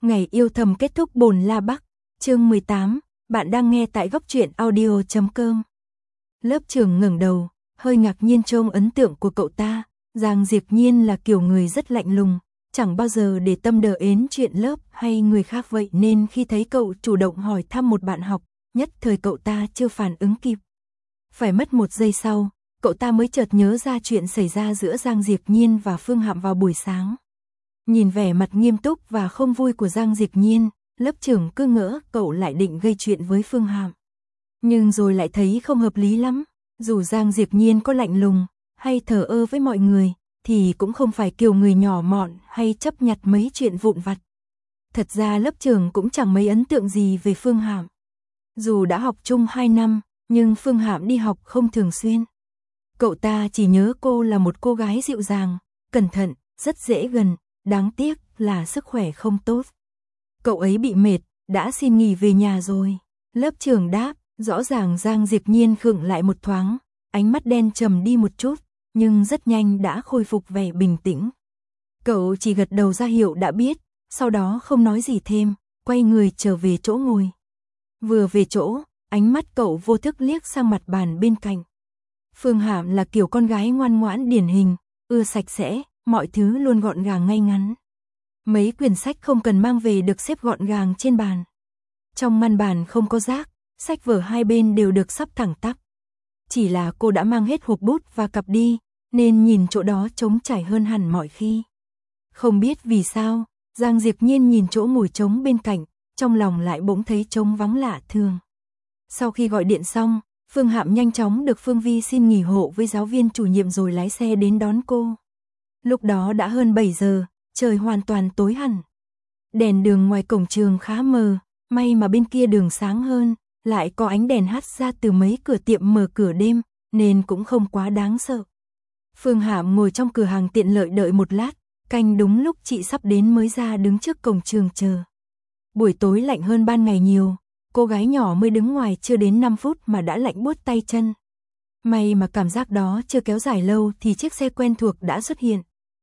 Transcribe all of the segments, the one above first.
Ngày yêu thầm kết thúc Bồn La Bắc, chương 18, bạn đang nghe tại góc truyện audio.com. Lớp trưởng ngẩng đầu, hơi ngạc nhiên trông ấn tượng của cậu ta. Giang Diệp Nhiên là kiểu người rất lạnh lùng, chẳng bao giờ để tâm đờ ến chuyện lớp hay người khác, vậy nên khi thấy cậu chủ động hỏi thăm một bạn học, nhất thời cậu ta chưa phản ứng kịp. Phải mất một giây sau, cậu ta mới chợt nhớ ra chuyện xảy ra giữa Giang Diệp Nhiên và Phương Hạm vào buổi sáng. Nhìn vẻ mặt nghiêm túc và không vui của Giang Diệp Nhiên, lớp trưởng cứ ngỡ cậu lại định gây chuyện với Phương Hạm. Nhưng rồi lại thấy không hợp lý lắm, dù Giang Diệp Nhiên có lạnh lùng hay thờ ơ với mọi người, thì cũng không phải kiểu người nhỏ mọn hay chấp nhặt mấy chuyện vụn vặt. Thật ra lớp trưởng cũng chẳng mấy ấn tượng gì về Phương Hạm. Dù đã học chung 2 năm, nhưng Phương Hạm đi học không thường xuyên. Cậu ta chỉ nhớ cô là một cô gái dịu dàng, cẩn thận, rất dễ gần, đáng tiếc là sức khỏe không tốt. Cậu ấy bị mệt, đã xin nghỉ về nhà rồi. Lớp trưởng đáp, rõ ràng Giang Diệp Nhiên khựng lại một thoáng, ánh mắt đen trầm đi một chút, nhưng rất nhanh đã khôi phục vẻ bình tĩnh. Cậu chỉ gật đầu ra hiệu đã biết, sau đó không nói gì thêm, quay người trở về chỗ ngồi. Vừa về chỗ, ánh mắt cậu vô thức liếc sang mặt bàn bên cạnh. Phương Hạm là kiểu con gái ngoan ngoãn điển hình, ưa sạch sẽ, mọi thứ luôn gọn gàng ngay ngắn. Mấy quyển sách không cần mang về được xếp gọn gàng trên bàn. Trong ngăn bàn không có rác, sách vở hai bên đều được sắp thẳng tắp. Chỉ là cô đã mang hết hộp bút và cặp đi, nên nhìn chỗ đó trống trải hơn hẳn mọi khi. Không biết vì sao, Giang Diệp Nhiên nhìn chỗ ngồi trống bên cạnh, trong lòng lại bỗng thấy trống vắng lạ thường. Sau khi gọi điện xong, Phương Hạm nhanh chóng được Phương Vi xin nghỉ hộ với giáo viên chủ nhiệm rồi lái xe đến đón cô. Lúc đó đã hơn 7 giờ, trời hoàn toàn tối hẳn. Đèn đường ngoài cổng trường khá mờ, may mà bên kia đường sáng hơn, lại có ánh đèn hắt ra từ mấy cửa tiệm mở cửa đêm, nên cũng không quá đáng sợ. Phương Hạm ngồi trong cửa hàng tiện lợi đợi một lát, canh đúng lúc chị sắp đến mới ra đứng trước cổng trường chờ. Buổi tối lạnh hơn ban ngày nhiều, cô gái nhỏ mới đứng ngoài chưa đến 5 phút mà đã lạnh buốt tay chân. May mà cảm giác đó chưa kéo dài lâu thì chiếc xe quen thuộc đã xuất hiện.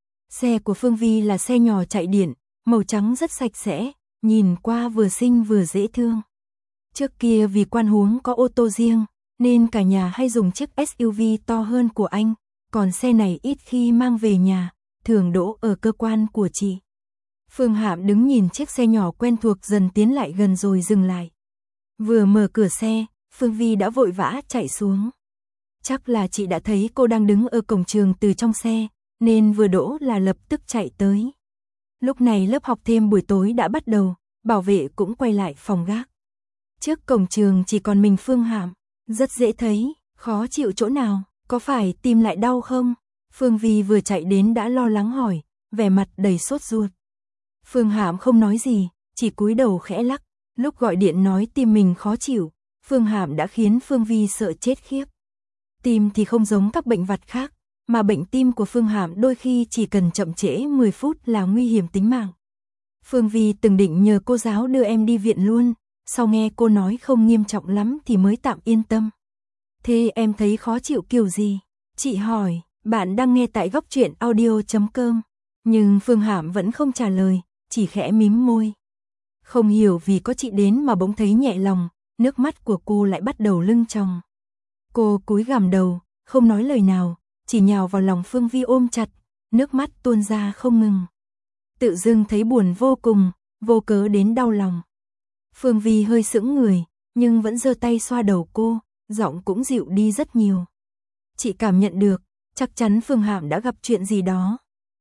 Xe của Phương Vi là xe nhỏ chạy điện, màu trắng rất sạch sẽ, nhìn qua vừa xinh vừa dễ thương. Trước kia vì quan huống có ô tô riêng, nên cả nhà hay dùng chiếc SUV to hơn của anh, còn xe này ít khi mang về nhà, thường đỗ ở cơ quan của chị. Phương Hạm đứng nhìn chiếc xe nhỏ quen thuộc dần tiến lại gần rồi dừng lại. Vừa mở cửa xe, Phương Vi đã vội vã chạy xuống. Chắc là chị đã thấy cô đang đứng ở cổng trường từ trong xe, nên vừa đỗ là lập tức chạy tới. Lúc này lớp học thêm buổi tối đã bắt đầu, bảo vệ cũng quay lại phòng gác. Trước cổng trường chỉ còn mình Phương Hạm, rất dễ thấy, khó chịu chỗ nào, có phải tim lại đau không? Phương Vi vừa chạy đến đã lo lắng hỏi, vẻ mặt đầy sốt ruột. Phương Hạm không nói gì, chỉ cúi đầu khẽ lắc. Lúc gọi điện nói tim mình khó chịu, Phương Hạm đã khiến Phương Vi sợ chết khiếp. Tim thì không giống các bệnh vặt khác, mà bệnh tim của Phương Hạm đôi khi chỉ cần chậm trễ 10 phút là nguy hiểm tính mạng. Phương Vi từng định nhờ cô giáo đưa em đi viện luôn, sau nghe cô nói không nghiêm trọng lắm thì mới tạm yên tâm. Thế em thấy khó chịu kiểu gì? Chị hỏi, bạn đang nghe tại góc truyện audio.com. Nhưng Phương Hạm vẫn không trả lời, chỉ khẽ mím môi. Không hiểu vì có chị đến mà bỗng thấy nhẹ lòng, nước mắt của cô lại bắt đầu lưng tròng. Cô cúi gằm đầu, không nói lời nào, chỉ nhào vào lòng Phương Vi ôm chặt, nước mắt tuôn ra không ngừng. Tự dưng thấy buồn vô cùng, vô cớ đến đau lòng. Phương Vi hơi sững người, nhưng vẫn giơ tay xoa đầu cô, giọng cũng dịu đi rất nhiều. Chị cảm nhận được, chắc chắn Phương Hạm đã gặp chuyện gì đó.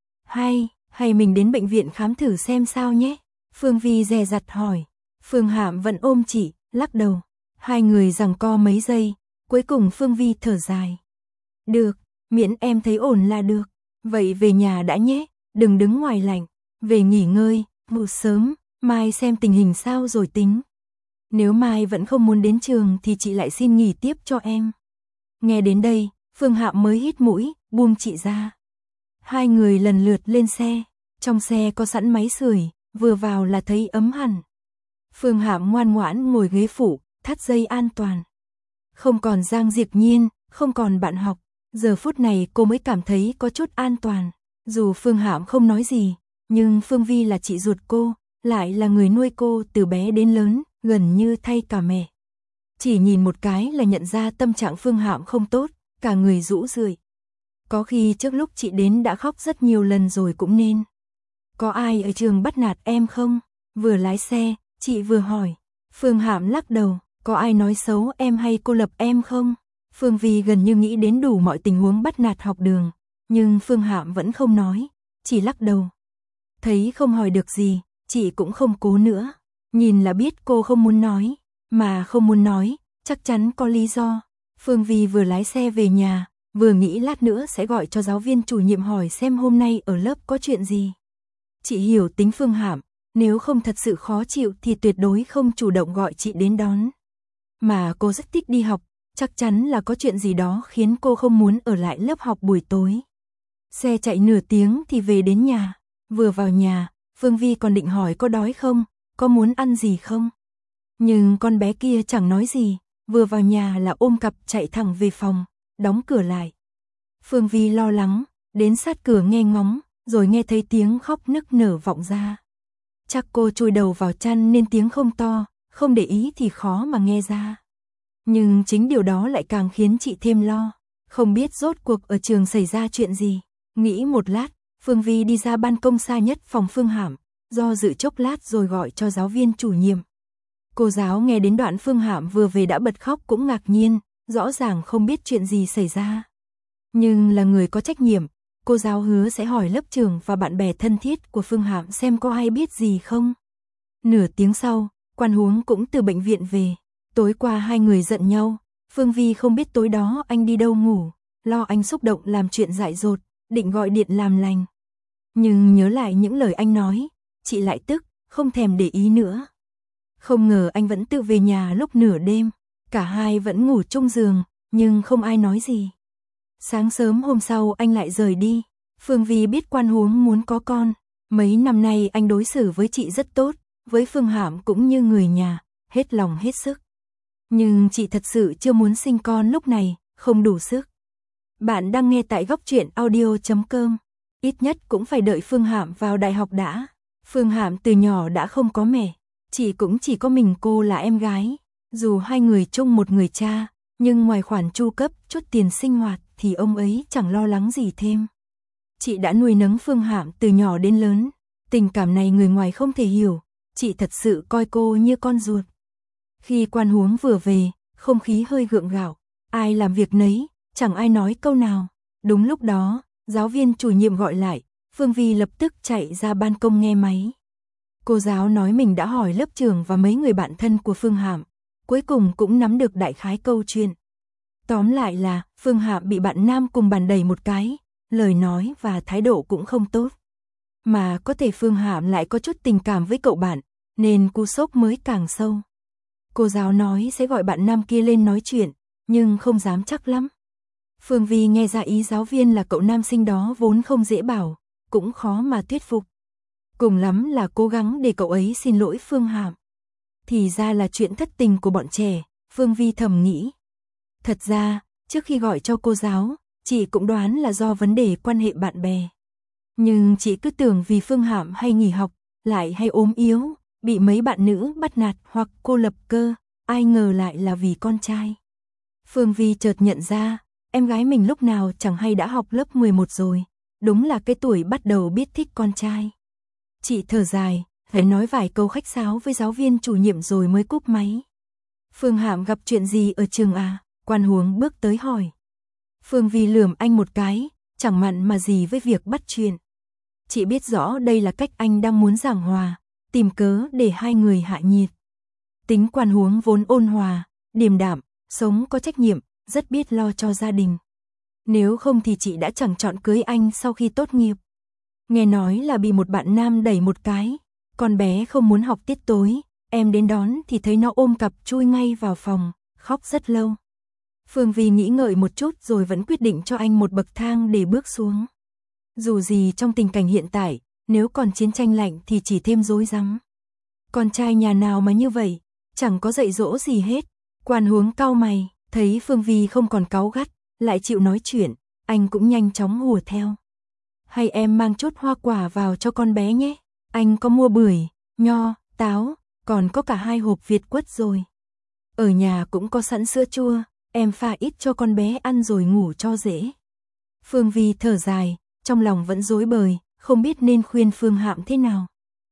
Hay mình đến bệnh viện khám thử xem sao nhé? Phương Vi dè dặt hỏi. Phương Hạm vẫn ôm chị, lắc đầu. Hai người giằng co mấy giây, cuối cùng Phương Vi thở dài. Được, miễn em thấy ổn là được. Vậy về nhà đã nhé, đừng đứng ngoài lạnh. Về nghỉ ngơi, ngủ sớm, mai xem tình hình sao rồi tính. Nếu mai vẫn không muốn đến trường thì chị lại xin nghỉ tiếp cho em. Nghe đến đây, Phương Hạm mới hít mũi, buông chị ra. Hai người lần lượt lên xe, trong xe có sẵn máy sưởi, vừa vào là thấy ấm hẳn. Phương Hạm ngoan ngoãn ngồi ghế phụ, thắt dây an toàn. Không còn Giang Diệp Nhiên, không còn bạn học, giờ phút này cô mới cảm thấy có chút an toàn. Dù Phương Hạm không nói gì, nhưng Phương Vi là chị ruột cô, lại là người nuôi cô từ bé đến lớn, gần như thay cả mẹ. Chỉ nhìn một cái là nhận ra tâm trạng Phương Hạm không tốt, cả người rũ rượi. Có khi trước lúc chị đến đã khóc rất nhiều lần rồi cũng nên. Có ai ở trường bắt nạt em không? Vừa lái xe, chị vừa hỏi. Phương Hạm lắc đầu, có ai nói xấu em hay cô lập em không? Phương Vi gần như nghĩ đến đủ mọi tình huống bắt nạt học đường, nhưng Phương Hạm vẫn không nói, chỉ lắc đầu. Thấy không hỏi được gì, chị cũng không cố nữa. Nhìn là biết cô không muốn nói, mà không muốn nói, chắc chắn có lý do. Phương Vi vừa lái xe về nhà, vừa nghĩ lát nữa sẽ gọi cho giáo viên chủ nhiệm hỏi xem hôm nay ở lớp có chuyện gì. Chị hiểu tính Phương Hạm, nếu không thật sự khó chịu thì tuyệt đối không chủ động gọi chị đến đón. Mà cô rất thích đi học, chắc chắn là có chuyện gì đó khiến cô không muốn ở lại lớp học buổi tối. Xe chạy nửa tiếng thì về đến nhà. Vừa vào nhà, Phương Vi còn định hỏi có đói không, có muốn ăn gì không. Nhưng con bé kia chẳng nói gì, vừa vào nhà là ôm cặp chạy thẳng về phòng, đóng cửa lại. Phương Vi lo lắng, đến sát cửa nghe ngóng, rồi nghe thấy tiếng khóc nức nở vọng ra. Chắc cô chui đầu vào chăn nên tiếng không to, không để ý thì khó mà nghe ra. Nhưng chính điều đó lại càng khiến chị thêm lo, không biết rốt cuộc ở trường xảy ra chuyện gì. Nghĩ một lát, Phương Vi đi ra ban công xa nhất phòng Phương Hạm, do dự chốc lát rồi gọi cho giáo viên chủ nhiệm. Cô giáo nghe đến đoạn Phương Hạm vừa về đã bật khóc cũng ngạc nhiên, rõ ràng không biết chuyện gì xảy ra. Nhưng là người có trách nhiệm, cô giáo hứa sẽ hỏi lớp trưởng và bạn bè thân thiết của Phương Hạm xem có ai biết gì không. Nửa tiếng sau, Quan Huống cũng từ bệnh viện về. Tối qua hai người giận nhau, Phương Vi không biết tối đó anh đi đâu ngủ, lo anh xúc động làm chuyện dại dột, định gọi điện làm lành. Nhưng nhớ lại những lời anh nói, chị lại tức, không thèm để ý nữa. Không ngờ anh vẫn tự về nhà lúc nửa đêm, cả hai vẫn ngủ chung giường, nhưng không ai nói gì. Sáng sớm hôm sau anh lại rời đi, Phương Vi biết Quan Huống muốn có con, mấy năm nay anh đối xử với chị rất tốt, với Phương Hạm cũng như người nhà, hết lòng hết sức. Nhưng chị thật sự chưa muốn sinh con lúc này, không đủ sức. Bạn đang nghe tại Góc Truyện Audio.com. Ít nhất cũng phải đợi Phương Hạm vào đại học đã. Phương Hạm từ nhỏ đã không có mẹ, chị cũng chỉ có mình cô là em gái. Dù hai người chung một người cha, nhưng ngoài khoản chu cấp chút tiền sinh hoạt thì ông ấy chẳng lo lắng gì thêm. Chị đã nuôi nấng Phương Hạm từ nhỏ đến lớn, tình cảm này người ngoài không thể hiểu, chị thật sự coi cô như con ruột. Khi Quan Huống vừa về, không khí hơi gượng gạo, ai làm việc nấy, chẳng ai nói câu nào. Đúng lúc đó, giáo viên chủ nhiệm gọi lại, Phương Vi lập tức chạy ra ban công nghe máy. Cô giáo nói mình đã hỏi lớp trưởng và mấy người bạn thân của Phương Hạm, cuối cùng cũng nắm được đại khái câu chuyện. Tóm lại là, Phương Hạm bị bạn nam cùng bàn đẩy một cái, lời nói và thái độ cũng không tốt. Mà có thể Phương Hạm lại có chút tình cảm với cậu bạn, nên cú sốc mới càng sâu. Cô giáo nói sẽ gọi bạn nam kia lên nói chuyện, nhưng không dám chắc lắm. Phương Vi nghe ra ý giáo viên là cậu nam sinh đó vốn không dễ bảo, cũng khó mà thuyết phục. Cùng lắm là cố gắng để cậu ấy xin lỗi Phương Hạm. Thì ra là chuyện thất tình của bọn trẻ, Phương Vi thầm nghĩ. Thật ra, trước khi gọi cho cô giáo, chị cũng đoán là do vấn đề quan hệ bạn bè. Nhưng chị cứ tưởng vì Phương Hạm hay nghỉ học, lại hay ốm yếu, bị mấy bạn nữ bắt nạt hoặc cô lập cơ, ai ngờ lại là vì con trai. Phương Vi chợt nhận ra, em gái mình lúc nào chẳng hay đã học lớp 11 rồi, đúng là cái tuổi bắt đầu biết thích con trai. Chị thở dài, phải nói vài câu khách sáo với giáo viên chủ nhiệm rồi mới cúp máy. Phương Hạm gặp chuyện gì ở trường à? Quan Huống bước tới hỏi. Phương Vi lườm anh một cái, chẳng mặn mà gì với việc bắt chuyện. Chị biết rõ đây là cách anh đang muốn giảng hòa, tìm cớ để hai người hạ nhiệt. Tính Quan Huống vốn ôn hòa, điềm đạm, sống có trách nhiệm, rất biết lo cho gia đình. Nếu không thì chị đã chẳng chọn cưới anh sau khi tốt nghiệp. Nghe nói là bị một bạn nam đẩy một cái, con bé không muốn học tiết tối, em đến đón thì thấy nó ôm cặp chui ngay vào phòng, khóc rất lâu. Phương Vi nghĩ ngợi một chút rồi vẫn quyết định cho anh một bậc thang để bước xuống. Dù gì trong tình cảnh hiện tại, nếu còn chiến tranh lạnh thì chỉ thêm rối rắm. Con trai nhà nào mà như vậy, chẳng có dạy dỗ gì hết. Quan Huống cau mày, thấy Phương Vi không còn cáu gắt, lại chịu nói chuyện, anh cũng nhanh chóng hùa theo. Hay em mang chút hoa quả vào cho con bé nhé, anh có mua bưởi, nho, táo, còn có cả 2 hộp Việt quất rồi. Ở nhà cũng có sẵn sữa chua, em pha ít cho con bé ăn rồi ngủ cho dễ. Phương Vi thở dài, trong lòng vẫn rối bời, không biết nên khuyên Phương Hạm thế nào.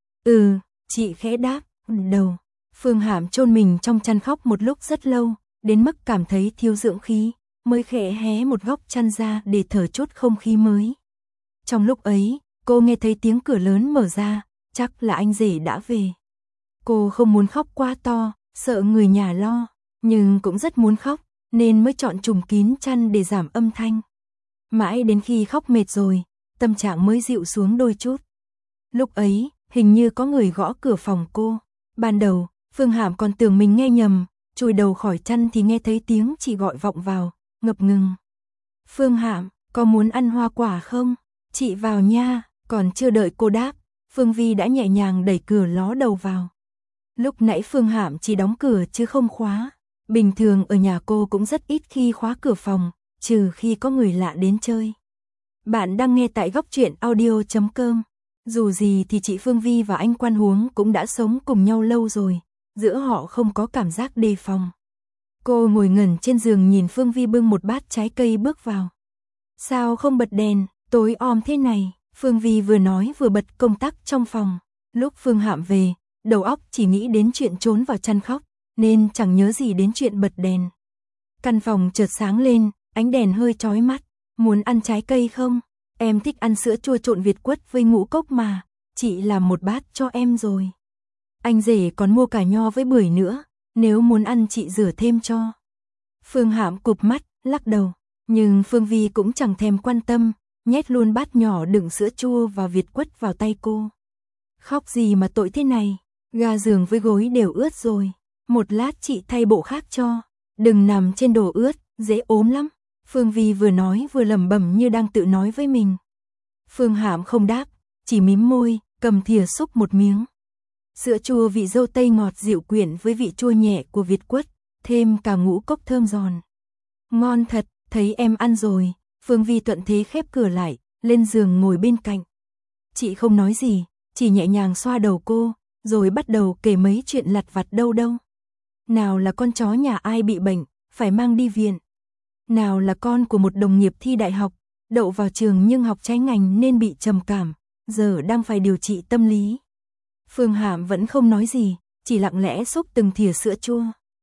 Chị khẽ đáp, đầu. Phương Hạm chôn mình trong chăn khóc một lúc rất lâu, đến mức cảm thấy thiếu dưỡng khí, mới khẽ hé một góc chăn ra để thở chút không khí mới. Trong lúc ấy, cô nghe thấy tiếng cửa lớn mở ra, chắc là anh rể đã về. Cô không muốn khóc quá to, sợ người nhà lo, nhưng cũng rất muốn khóc, nên mới chọn trùm kín chăn để giảm âm thanh. Mãi đến khi khóc mệt rồi, tâm trạng mới dịu xuống đôi chút. Lúc ấy, hình như có người gõ cửa phòng cô. Ban đầu, Phương Hạm còn tưởng mình nghe nhầm, chùi đầu khỏi chăn thì nghe thấy tiếng chị gọi vọng vào, ngập ngừng. Phương Hạm, có muốn ăn hoa quả không? Chị vào nha. Còn chưa đợi cô đáp, Phương Vi đã nhẹ nhàng đẩy cửa ló đầu vào. Lúc nãy Phương Hạm chỉ đóng cửa chứ không khóa. Bình thường ở nhà cô cũng rất ít khi khóa cửa phòng, trừ khi có người lạ đến chơi. Bạn đang nghe tại Góc Truyện Audio.com. Dù gì thì chị Phương Vi và anh Quan Huống cũng đã sống cùng nhau lâu rồi, giữa họ không có cảm giác đề phòng. Cô ngồi ngẩn trên giường nhìn Phương Vi bưng một bát trái cây bước vào. Sao không bật đèn, tối om thế này? Phương Vi vừa nói vừa bật công tắc trong phòng. Lúc Phương Hạm về, đầu óc chỉ nghĩ đến chuyện trốn vào chăn khóc, nên chẳng nhớ gì đến chuyện bật đèn. Căn phòng chợt sáng lên, ánh đèn hơi chói mắt. Muốn ăn trái cây không? Em thích ăn sữa chua trộn Việt quất với ngũ cốc mà, chị làm một bát cho em rồi. Anh rể còn mua cả nho với bưởi nữa, nếu muốn ăn chị rửa thêm cho. Phương Hạm cụp mắt, lắc đầu, nhưng Phương Vi cũng chẳng thèm quan tâm, nhét luôn bát nhỏ đựng sữa chua và Việt quất vào tay cô. Khóc gì mà tội thế này, ga giường với gối đều ướt rồi, một lát chị thay bộ khác cho, đừng nằm trên đồ ướt, dễ ốm lắm. Phương Vi vừa nói vừa lẩm bẩm như đang tự nói với mình. Phương Hạm không đáp, chỉ mím môi, cầm thìa xúc một miếng. Sữa chua vị dâu tây ngọt dịu quyện với vị chua nhẹ của Việt quất, thêm cả ngũ cốc thơm giòn. Ngon thật, thấy em ăn rồi. Phương Vi thuận thế khép cửa lại, lên giường ngồi bên cạnh. Chị không nói gì, chỉ nhẹ nhàng xoa đầu cô, rồi bắt đầu kể mấy chuyện lặt vặt đâu. Nào là con chó nhà ai bị bệnh, phải mang đi viện. Nào là con của một đồng nghiệp thi đại học, đậu vào trường nhưng học trái ngành nên bị trầm cảm, giờ đang phải điều trị tâm lý. Phương Hạm vẫn không nói gì, chỉ lặng lẽ xúc từng thìa sữa chua.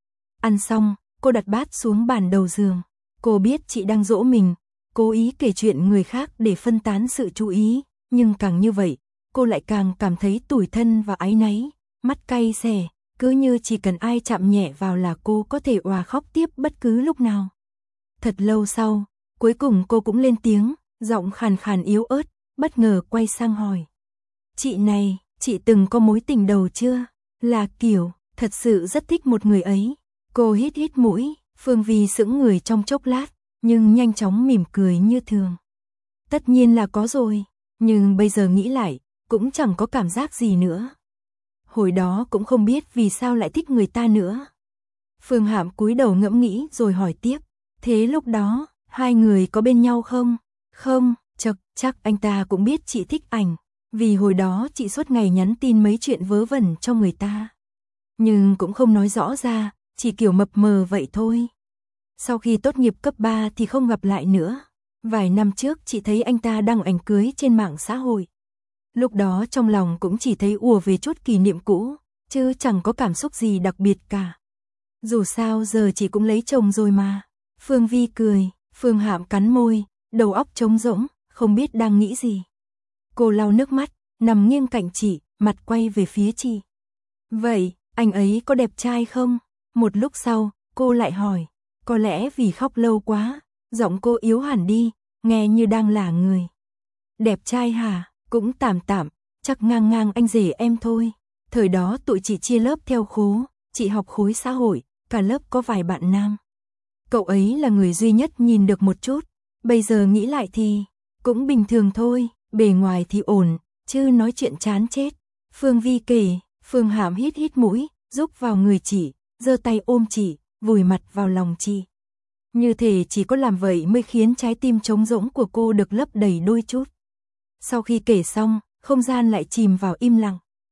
Ăn xong, cô đặt bát xuống bàn đầu giường. Cô biết chị đang dỗ mình, cố ý kể chuyện người khác để phân tán sự chú ý, nhưng càng như vậy, cô lại càng cảm thấy tủi thân và áy náy, mắt cay xè, cứ như chỉ cần ai chạm nhẹ vào là cô có thể òa khóc tiếp bất cứ lúc nào. Thật lâu sau, cuối cùng cô cũng lên tiếng, giọng khàn khàn yếu ớt, bất ngờ quay sang hỏi. Chị này, chị từng có mối tình đầu chưa? Là kiểu, thật sự rất thích một người ấy. Cô hít mũi, Phương Vi sững người trong chốc lát, nhưng nhanh chóng mỉm cười như thường. Tất nhiên là có rồi, nhưng bây giờ nghĩ lại, cũng chẳng có cảm giác gì nữa. Hồi đó cũng không biết vì sao lại thích người ta nữa. Phương Hạm cúi đầu ngẫm nghĩ rồi hỏi tiếp. Thế lúc đó, hai người có bên nhau không? Không, chắc anh ta cũng biết chị thích ảnh, vì hồi đó chị suốt ngày nhắn tin mấy chuyện vớ vẩn cho người ta. Nhưng cũng không nói rõ ra, chỉ kiểu mập mờ vậy thôi. Sau khi tốt nghiệp cấp 3 thì không gặp lại nữa. Vài năm trước chị thấy anh ta đăng ảnh cưới trên mạng xã hội. Lúc đó trong lòng cũng chỉ thấy ùa về chút kỷ niệm cũ, chứ chẳng có cảm xúc gì đặc biệt cả. Dù sao giờ chị cũng lấy chồng rồi mà. Phương Vi cười, Phương Hạm cắn môi, đầu óc trống rỗng, không biết đang nghĩ gì. Cô lau nước mắt, nằm nghiêng cạnh chị, mặt quay về phía chị. Vậy, anh ấy có đẹp trai không? Một lúc sau, cô lại hỏi, có lẽ vì khóc lâu quá, giọng cô yếu hẳn đi, nghe như đang lả người. Đẹp trai hả? Cũng tạm, chắc ngang anh rể em thôi. Thời đó tụi chị chia lớp theo khố, chị học khối xã hội, cả lớp có vài bạn nam. Cậu ấy là người duy nhất nhìn được một chút, bây giờ nghĩ lại thì cũng bình thường thôi, bề ngoài thì ổn, chứ nói chuyện chán chết. Phương Vi kể, Phương Hạm hít mũi, rúc vào người chị, giơ tay ôm chị, vùi mặt vào lòng chị. Như thể chỉ có làm vậy mới khiến trái tim trống rỗng của cô được lấp đầy đôi chút. Sau khi kể xong, không gian lại chìm vào im lặng.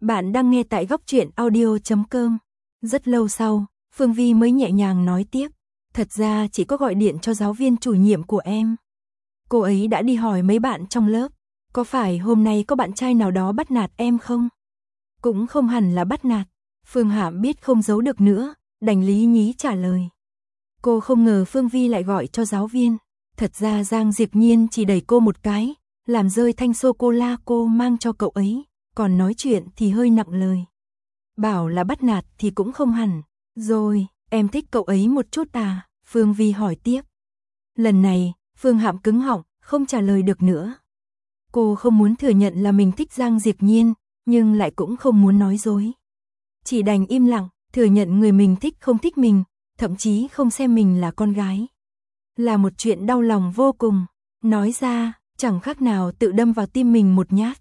Bạn đang nghe tại góc truyện audio.com. Rất lâu sau, Phương Vi mới nhẹ nhàng nói tiếp. Thật ra chỉ có gọi điện cho giáo viên chủ nhiệm của em. Cô ấy đã đi hỏi mấy bạn trong lớp. Có phải hôm nay có bạn trai nào đó bắt nạt em không? Cũng không hẳn là bắt nạt. Phương Hạm biết không giấu được nữa, đành lý nhí trả lời. Cô không ngờ Phương Vi lại gọi cho giáo viên. Thật ra Giang Diệp Nhiên chỉ đẩy cô một cái, làm rơi thanh sô-cô-la cô mang cho cậu ấy, còn nói chuyện thì hơi nặng lời. Bảo là bắt nạt thì cũng không hẳn. Rồi, em thích cậu ấy một chút à? Phương Vi hỏi tiếp. Lần này, Phương Hạm cứng họng, không trả lời được nữa. Cô không muốn thừa nhận là mình thích Giang Diệp Nhiên, nhưng lại cũng không muốn nói dối. Chỉ đành im lặng, thừa nhận người mình thích không thích mình, thậm chí không xem mình là con gái. Là một chuyện đau lòng vô cùng. Nói ra, chẳng khác nào tự đâm vào tim mình một nhát.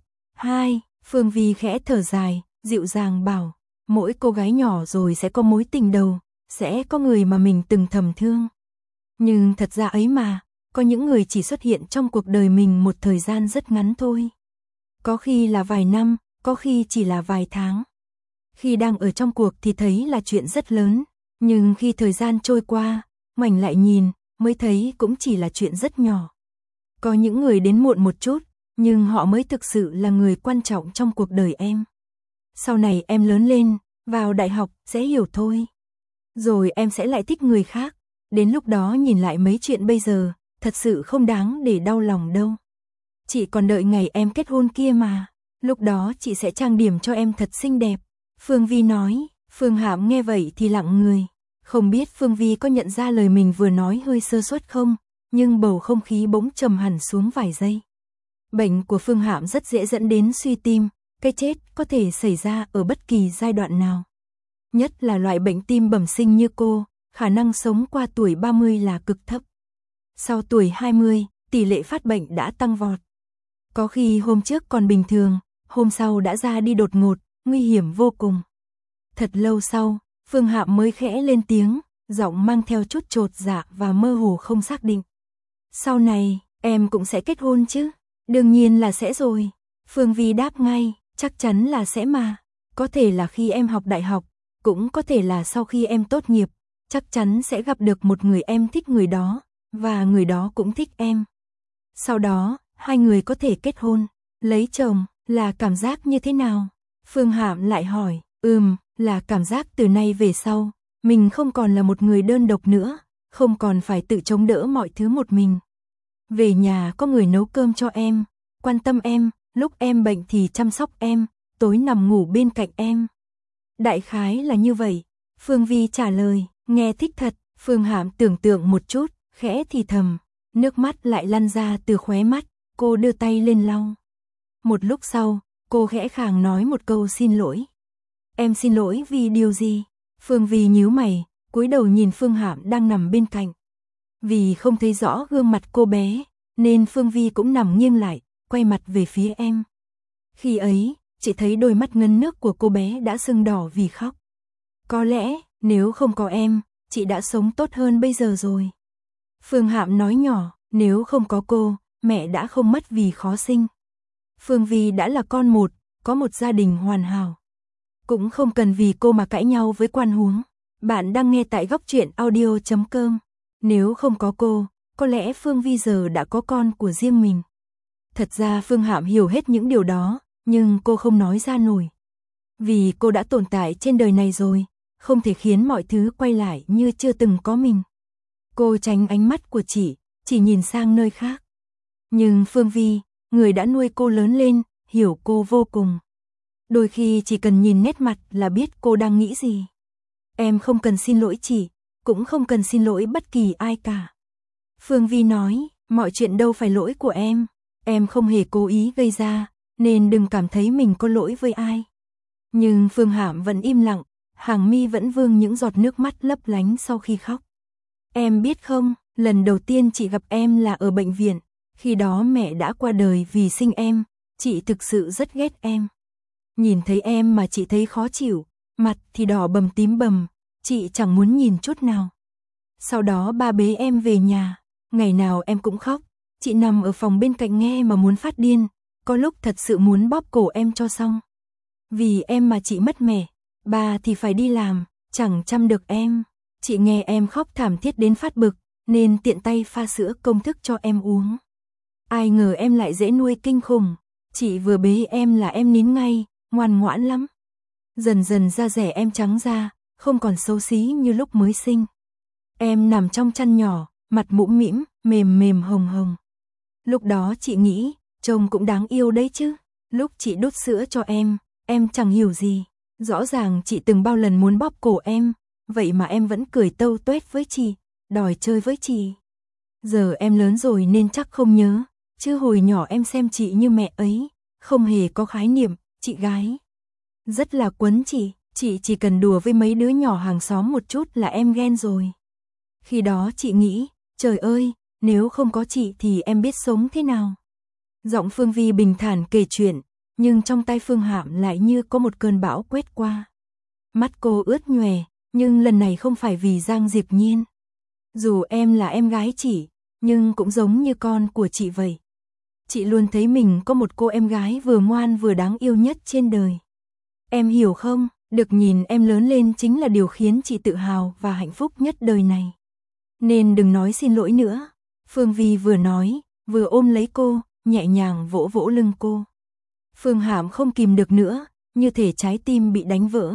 Phương Vi khẽ thở dài, dịu dàng bảo, mỗi cô gái nhỏ rồi sẽ có mối tình đầu, sẽ có người mà mình từng thầm thương. Nhưng thật ra ấy mà, có những người chỉ xuất hiện trong cuộc đời mình một thời gian rất ngắn thôi. Có khi là vài năm, có khi chỉ là vài tháng. Khi đang ở trong cuộc thì thấy là chuyện rất lớn, nhưng khi thời gian trôi qua, ngoảnh lại nhìn, mới thấy cũng chỉ là chuyện rất nhỏ. Có những người đến muộn một chút, nhưng họ mới thực sự là người quan trọng trong cuộc đời em. Sau này em lớn lên, vào đại học, sẽ hiểu thôi. Rồi em sẽ lại thích người khác. Đến lúc đó nhìn lại mấy chuyện bây giờ, thật sự không đáng để đau lòng đâu. Chị còn đợi ngày em kết hôn kia mà. Lúc đó chị sẽ trang điểm cho em thật xinh đẹp. Phương Vi nói. Phương Hạm nghe vậy thì lặng người. Không biết Phương Vi có nhận ra lời mình vừa nói hơi sơ suất không, nhưng bầu không khí bỗng trầm hẳn xuống vài giây. Bệnh của Phương Hạm rất dễ dẫn đến suy tim, cái chết có thể xảy ra ở bất kỳ giai đoạn nào. Nhất là loại bệnh tim bẩm sinh như cô, khả năng sống qua tuổi 30 là cực thấp. Sau tuổi 20, tỷ lệ phát bệnh đã tăng vọt. Có khi hôm trước còn bình thường, hôm sau đã ra đi đột ngột, nguy hiểm vô cùng. Thật lâu sau, Phương Hạm mới khẽ lên tiếng, giọng mang theo chút chột dạ và mơ hồ không xác định. Sau này, em cũng sẽ kết hôn chứ? Đương nhiên là sẽ rồi. Phương Vi đáp ngay, chắc chắn là sẽ mà. Có thể là khi em học đại học, cũng có thể là sau khi em tốt nghiệp, chắc chắn sẽ gặp được một người em thích người đó, và người đó cũng thích em. Sau đó, hai người có thể kết hôn, lấy chồng, là cảm giác như thế nào? Phương Hạm lại hỏi, là cảm giác từ nay về sau, mình không còn là một người đơn độc nữa, không còn phải tự chống đỡ mọi thứ một mình. Về nhà có người nấu cơm cho em, quan tâm em, lúc em bệnh thì chăm sóc em, tối nằm ngủ bên cạnh em. Đại khái là như vậy. Phương Vi trả lời, nghe thích thật. Phương Hạm tưởng tượng một chút, khẽ thì thầm, nước mắt lại lăn ra từ khóe mắt, cô đưa tay lên lau. Một lúc sau, cô khẽ khàng nói một câu xin lỗi. Em xin lỗi vì điều gì? Phương Vi nhíu mày, cúi đầu nhìn Phương Hạm đang nằm bên cạnh. Vì không thấy rõ gương mặt cô bé, nên Phương Vi cũng nằm nghiêng lại, quay mặt về phía em. Khi ấy, chị thấy đôi mắt ngấn nước của cô bé đã sưng đỏ vì khóc. Có lẽ, nếu không có em, chị đã sống tốt hơn bây giờ rồi. Phương Hạm nói nhỏ, nếu không có cô, mẹ đã không mất vì khó sinh. Phương Vi đã là con một, có một gia đình hoàn hảo. Cũng không cần vì cô mà cãi nhau với Quan Huống. Bạn đang nghe tại góc truyện audio.com. Nếu không có cô, có lẽ Phương Vi giờ đã có con của riêng mình. Thật ra Phương Hạm hiểu hết những điều đó, nhưng cô không nói ra nổi. Vì cô đã tồn tại trên đời này rồi, không thể khiến mọi thứ quay lại như chưa từng có mình. Cô tránh ánh mắt của chị, chỉ nhìn sang nơi khác. Nhưng Phương Vi, người đã nuôi cô lớn lên, hiểu cô vô cùng. Đôi khi chỉ cần nhìn nét mặt là biết cô đang nghĩ gì. Em không cần xin lỗi chị, cũng không cần xin lỗi bất kỳ ai cả. Phương Vi nói, mọi chuyện đâu phải lỗi của em không hề cố ý gây ra, nên đừng cảm thấy mình có lỗi với ai. Nhưng Phương Hạm vẫn im lặng, hàng mi vẫn vương những giọt nước mắt lấp lánh sau khi khóc. Em biết không, lần đầu tiên chị gặp em là ở bệnh viện, khi đó mẹ đã qua đời vì sinh em, chị thực sự rất ghét em. Nhìn thấy em mà chị thấy khó chịu, mặt thì đỏ bầm tím bầm, chị chẳng muốn nhìn chút nào. Sau đó ba bế em về nhà, ngày nào em cũng khóc, chị nằm ở phòng bên cạnh nghe mà muốn phát điên, có lúc thật sự muốn bóp cổ em cho xong. Vì em mà chị mất mẹ, bà thì phải đi làm, chẳng chăm được em. Chị nghe em khóc thảm thiết đến phát bực, nên tiện tay pha sữa công thức cho em uống. Ai ngờ em lại dễ nuôi kinh khủng, chị vừa bế em là em nín ngay, ngoan ngoãn lắm. Dần dần da dẻ em trắng ra, không còn xấu xí như lúc mới sinh. Em nằm trong chăn nhỏ, mặt mũm mĩm, mềm mềm hồng hồng. Lúc đó chị nghĩ, chồng cũng đáng yêu đấy chứ. Lúc chị đút sữa cho em chẳng hiểu gì. Rõ ràng chị từng bao lần muốn bóp cổ em, vậy mà em vẫn cười tâu tuét với chị, đòi chơi với chị. Giờ em lớn rồi nên chắc không nhớ, chứ hồi nhỏ em xem chị như mẹ ấy, không hề có khái niệm, chị gái. Rất là quấn chị chỉ cần đùa với mấy đứa nhỏ hàng xóm một chút là em ghen rồi. Khi đó chị nghĩ, trời ơi, nếu không có chị thì em biết sống thế nào. Giọng Phương Vi bình thản kể chuyện, nhưng trong tay Phương Hạm lại như có một cơn bão quét qua. Mắt cô ướt nhòe, nhưng lần này không phải vì Giang Diệp Nhiên. Dù em là em gái chị, nhưng cũng giống như con của chị vậy. Chị luôn thấy mình có một cô em gái vừa ngoan vừa đáng yêu nhất trên đời. Em hiểu không, được nhìn em lớn lên chính là điều khiến chị tự hào và hạnh phúc nhất đời này. Nên đừng nói xin lỗi nữa. Phương Vi vừa nói, vừa ôm lấy cô, nhẹ nhàng vỗ vỗ lưng cô. Phương Hạm không kìm được nữa, như thể trái tim bị đánh vỡ.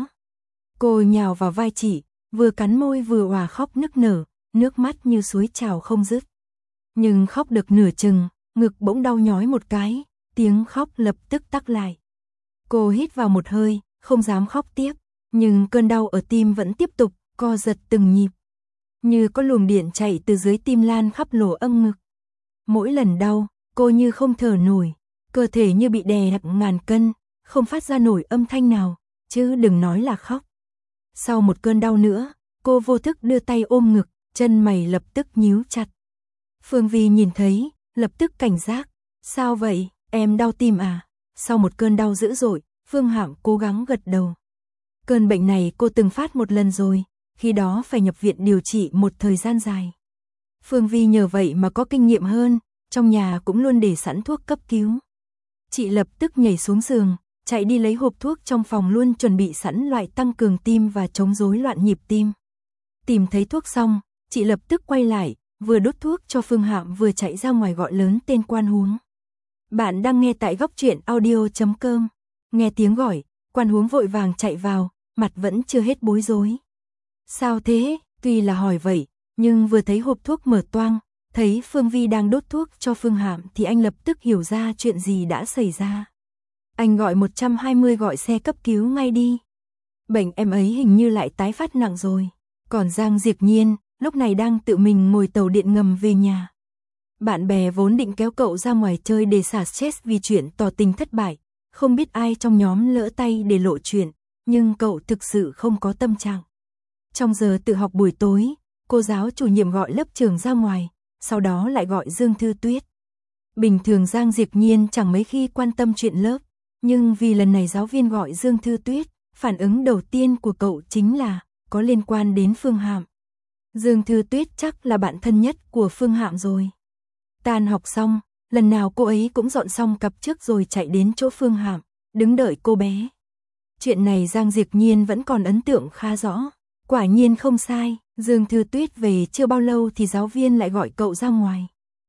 Cô nhào vào vai chị, vừa cắn môi vừa òa khóc nức nở, nước mắt như suối trào không dứt. Nhưng khóc được nửa chừng, ngực bỗng đau nhói một cái, tiếng khóc lập tức tắc lại. Cô hít vào một hơi, không dám khóc tiếp, nhưng cơn đau ở tim vẫn tiếp tục, co giật từng nhịp. Như có luồng điện chạy từ dưới tim lan khắp lỗ âm ngực. Mỗi lần đau, cô như không thở nổi, cơ thể như bị đè nặng ngàn cân, không phát ra nổi âm thanh nào, chứ đừng nói là khóc. Sau một cơn đau nữa, cô vô thức đưa tay ôm ngực, chân mày lập tức nhíu chặt. Phương Vi nhìn thấy, lập tức cảnh giác. Sao vậy, em đau tim à? Sau một cơn đau dữ dội, Phương Hạm cố gắng gật đầu. Cơn bệnh này cô từng phát một lần rồi, khi đó phải nhập viện điều trị một thời gian dài. Phương Vi nhờ vậy mà có kinh nghiệm hơn, trong nhà cũng luôn để sẵn thuốc cấp cứu. Chị lập tức nhảy xuống giường, chạy đi lấy hộp thuốc trong phòng luôn chuẩn bị sẵn loại tăng cường tim và chống rối loạn nhịp tim. Tìm thấy thuốc xong, chị lập tức quay lại, vừa đút thuốc cho Phương Hạm vừa chạy ra ngoài gọi lớn tên Quan Huống. Bạn đang nghe tại góc truyện audio.com. Nghe tiếng gọi, Quan Huống vội vàng chạy vào, mặt vẫn chưa hết bối rối. Sao thế? Tuy là hỏi vậy, nhưng vừa thấy hộp thuốc mở toang, thấy Phương Vi đang đốt thuốc cho Phương Hạm thì anh lập tức hiểu ra chuyện gì đã xảy ra. Anh gọi 120 gọi xe cấp cứu ngay đi. Bệnh em ấy hình như lại tái phát nặng rồi. Còn Giang Diệp Nhiên, lúc này đang tự mình ngồi tàu điện ngầm về nhà. Bạn bè vốn định kéo cậu ra ngoài chơi để xả stress vì chuyện tỏ tình thất bại. Không biết ai trong nhóm lỡ tay để lộ chuyện, nhưng cậu thực sự không có tâm trạng. Trong giờ tự học buổi tối, cô giáo chủ nhiệm gọi lớp trưởng ra ngoài, sau đó lại gọi Dương Thư Tuyết. Bình thường Giang Diệp Nhiên chẳng mấy khi quan tâm chuyện lớp, nhưng vì lần này giáo viên gọi Dương Thư Tuyết, phản ứng đầu tiên của cậu chính là có liên quan đến Phương Hạm. Dương Thư Tuyết chắc là bạn thân nhất của Phương Hạm rồi. Tan học xong, lần nào cô ấy cũng dọn xong cặp trước rồi chạy đến chỗ Phương Hạm, đứng đợi cô bé. Chuyện này Giang Diệp Nhiên vẫn còn ấn tượng khá rõ. Quả nhiên không sai, Dương Thư Tuyết về chưa bao lâu thì giáo viên lại gọi cậu ra ngoài.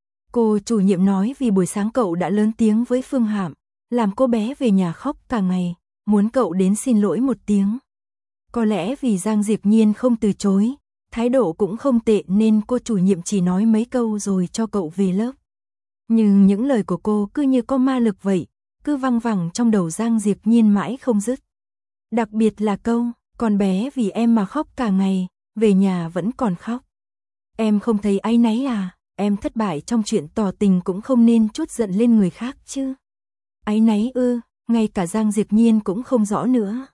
Cô chủ nhiệm nói vì buổi sáng cậu đã lớn tiếng với Phương Hạm, làm cô bé về nhà khóc cả ngày, muốn cậu đến xin lỗi một tiếng. Có lẽ vì Giang Diệp Nhiên không từ chối, thái độ cũng không tệ nên cô chủ nhiệm chỉ nói mấy câu rồi cho cậu về lớp. Nhưng những lời của cô cứ như có ma lực vậy, cứ văng vẳng trong đầu Giang Diệp Nhiên mãi không dứt. Đặc biệt là câu, con bé vì em mà khóc cả ngày, về nhà vẫn còn khóc. Em không thấy áy náy à, em thất bại trong chuyện tỏ tình cũng không nên trút giận lên người khác chứ. Áy náy ư, ngay cả Giang Diệp Nhiên cũng không rõ nữa.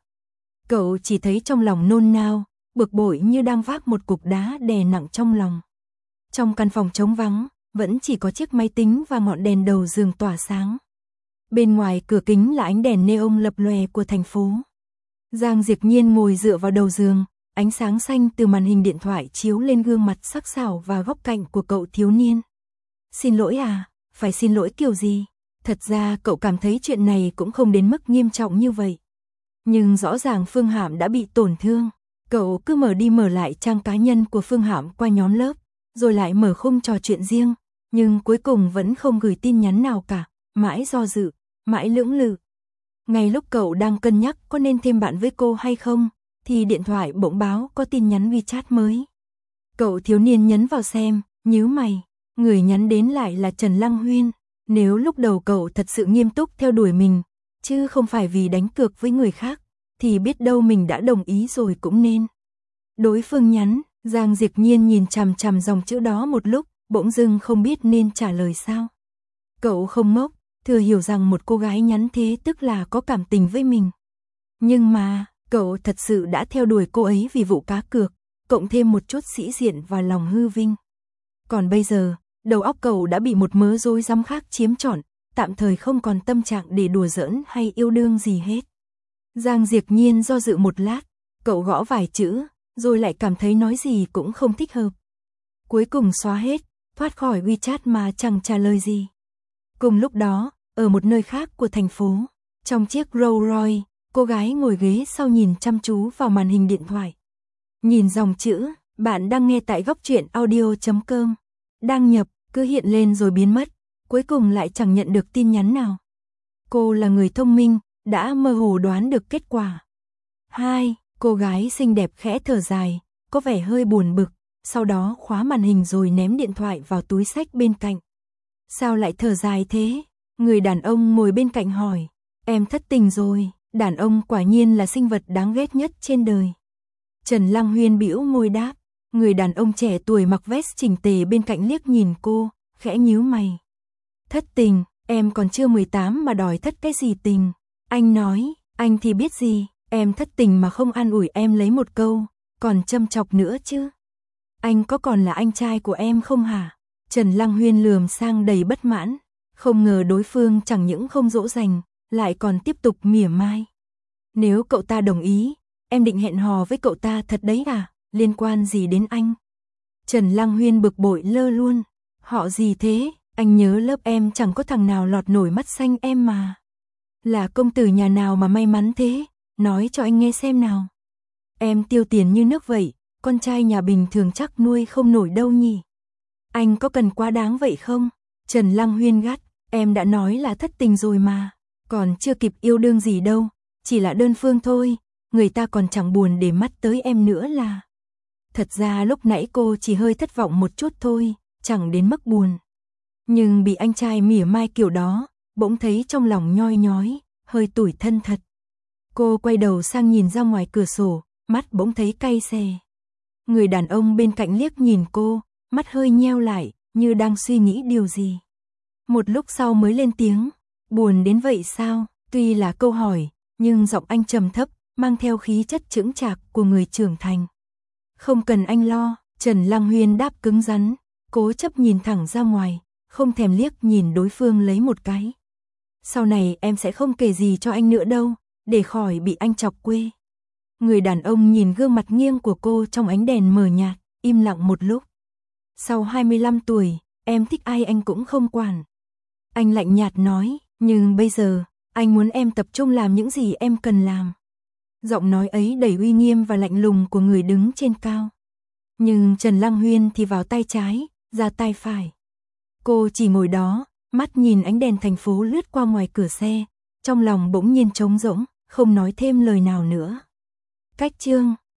Cậu chỉ thấy trong lòng nôn nao, bực bội như đang vác một cục đá đè nặng trong lòng. Trong căn phòng trống vắng, vẫn chỉ có chiếc máy tính và ngọn đèn đầu giường tỏa sáng. Bên ngoài cửa kính là ánh đèn neon lập lòe của thành phố. Giang Diệp Nhiên ngồi dựa vào đầu giường, ánh sáng xanh từ màn hình điện thoại chiếu lên gương mặt sắc sảo và góc cạnh của cậu thiếu niên. Xin lỗi à, phải xin lỗi kiểu gì? Thật ra cậu cảm thấy chuyện này cũng không đến mức nghiêm trọng như vậy. Nhưng rõ ràng Phương Hạm đã bị tổn thương. Cậu cứ mở đi mở lại trang cá nhân của Phương Hạm qua nhóm lớp, rồi lại mở khung trò chuyện riêng, nhưng cuối cùng vẫn không gửi tin nhắn nào cả, mãi do dự, mãi lưỡng lự. Ngay lúc cậu đang cân nhắc có nên thêm bạn với cô hay không, thì điện thoại bỗng báo có tin nhắn WeChat mới. Cậu thiếu niên nhấn vào xem, nhíu mày, người nhắn đến lại là Trần Lăng Huyên. Nếu lúc đầu cậu thật sự nghiêm túc theo đuổi mình, chứ không phải vì đánh cược với người khác, thì biết đâu mình đã đồng ý rồi cũng nên. Đối phương nhắn, Giang Diệp Nhiên nhìn chằm chằm dòng chữ đó một lúc, bỗng dưng không biết nên trả lời sao. Cậu không ngốc, thừa hiểu rằng một cô gái nhắn thế tức là có cảm tình với mình. Nhưng mà, cậu thật sự đã theo đuổi cô ấy vì vụ cá cược, cộng thêm một chút sĩ diện và lòng hư vinh. Còn bây giờ, đầu óc cậu đã bị một mớ rối rắm khác chiếm trọn, tạm thời không còn tâm trạng để đùa giỡn hay yêu đương gì hết. Giang Diệp Nhiên do dự một lát, cậu gõ vài chữ, rồi lại cảm thấy nói gì cũng không thích hợp. Cuối cùng xóa hết, thoát khỏi WeChat mà chẳng trả lời gì. Cùng lúc đó, ở một nơi khác của thành phố, trong chiếc Rolls Royce, cô gái ngồi ghế sau nhìn chăm chú vào màn hình điện thoại. Nhìn dòng chữ, bạn đang nghe tại góc truyện audio.com. Đăng nhập, cứ hiện lên rồi biến mất, cuối cùng lại chẳng nhận được tin nhắn nào. Cô là người thông minh, đã mơ hồ đoán được kết quả. 2. Cô gái xinh đẹp khẽ thở dài, có vẻ hơi buồn bực, sau đó khóa màn hình rồi ném điện thoại vào túi xách bên cạnh. Sao lại thở dài thế? Người đàn ông ngồi bên cạnh hỏi. Em thất tình rồi, đàn ông quả nhiên là sinh vật đáng ghét nhất trên đời. Trần Lăng Huyên bĩu môi đáp. Người đàn ông trẻ tuổi mặc vest chỉnh tề bên cạnh liếc nhìn cô, khẽ nhíu mày. Thất tình, em còn chưa 18 mà đòi thất cái gì tình? Anh nói, anh thì biết gì, em thất tình mà không an ủi em lấy một câu, còn châm chọc nữa chứ. Anh có còn là anh trai của em không hả? Trần Lăng Huyên lườm sang đầy bất mãn, không ngờ đối phương chẳng những không dỗ dành, lại còn tiếp tục mỉa mai. Nếu cậu ta đồng ý, em định hẹn hò với cậu ta thật đấy à? Liên quan gì đến anh? Trần Lăng Huyên bực bội lơ luôn. Họ gì thế? Anh nhớ lớp em chẳng có thằng nào lọt nổi mắt xanh em mà. Là công tử nhà nào mà may mắn thế? Nói cho anh nghe xem nào. Em tiêu tiền như nước vậy, con trai nhà bình thường chắc nuôi không nổi đâu nhỉ. Anh có cần quá đáng vậy không? Trần Lăng Huyên gắt, em đã nói là thất tình rồi mà. Còn chưa kịp yêu đương gì đâu, chỉ là đơn phương thôi. Người ta còn chẳng buồn để mắt tới em nữa là. Thật ra lúc nãy cô chỉ hơi thất vọng một chút thôi, chẳng đến mức buồn. Nhưng bị anh trai mỉa mai kiểu đó, bỗng thấy trong lòng nhoi nhói, hơi tủi thân thật. Cô quay đầu sang nhìn ra ngoài cửa sổ, mắt bỗng thấy cay xè. Người đàn ông bên cạnh liếc nhìn cô, mắt hơi nheo lại, như đang suy nghĩ điều gì. Một lúc sau mới lên tiếng, buồn đến vậy sao? Tuy là câu hỏi, nhưng giọng anh trầm thấp, mang theo khí chất chững chạc của người trưởng thành. Không cần anh lo, Trần Lăng Huyên đáp cứng rắn, cố chấp nhìn thẳng ra ngoài, không thèm liếc nhìn đối phương lấy một cái. Sau này em sẽ không kể gì cho anh nữa đâu, để khỏi bị anh chọc quê. Người đàn ông nhìn gương mặt nghiêng của cô trong ánh đèn mờ nhạt, im lặng một lúc. Sau 25 tuổi, em thích ai anh cũng không quản. Anh lạnh nhạt nói, nhưng bây giờ, anh muốn em tập trung làm những gì em cần làm. Giọng nói ấy đầy uy nghiêm và lạnh lùng của người đứng trên cao. Nhưng Trần Lăng Huyên thì vào tay trái, ra tay phải. Cô chỉ ngồi đó, mắt nhìn ánh đèn thành phố lướt qua ngoài cửa xe, trong lòng bỗng nhiên trống rỗng, không nói thêm lời nào nữa. Cách chương